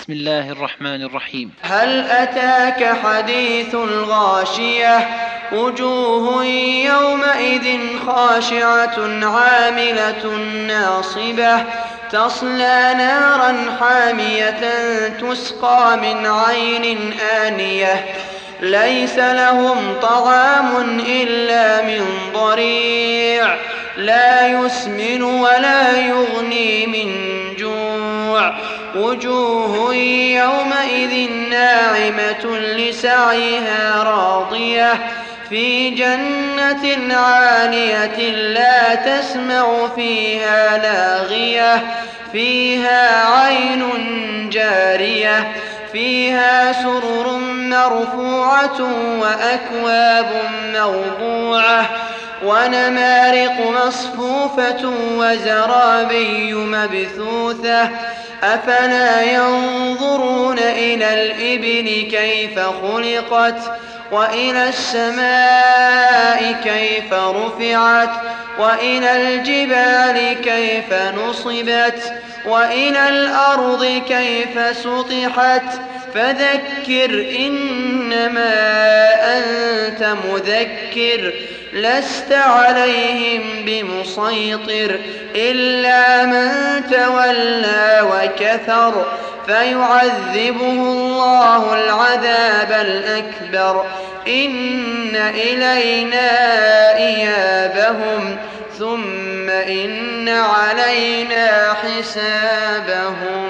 بسم الله الرحمن الرحيم. هل أتاك حديث الغاشية وجوه يومئذ خاشعة عاملة ناصبة تصلى نارا حامية تسقى من عين آنية ليس لهم طعام إلا من ضريع لا يسمن ولا يغني من جوع وجوه يومئذ ناعمة لسعيها راضية في جنة عالية لا تسمع فيها لاغية فيها عين جارية فيها سرر مرفوعة وأكواب موضوعة ونمارق مصفوفة وزرابي مبثوثة أفلا ينظرون إلى الإبل كيف خلقت وإلى السماء كيف رفعت وإلى الجبال كيف نصبت وإلى الأرض كيف سطحت فذكر إنما أنت مذكر لست عليهم بمسيطر إلا من تولى وكفر فيعذبه الله العذاب الأكبر إن إلينا إيابهم ثم إن علينا حسابهم.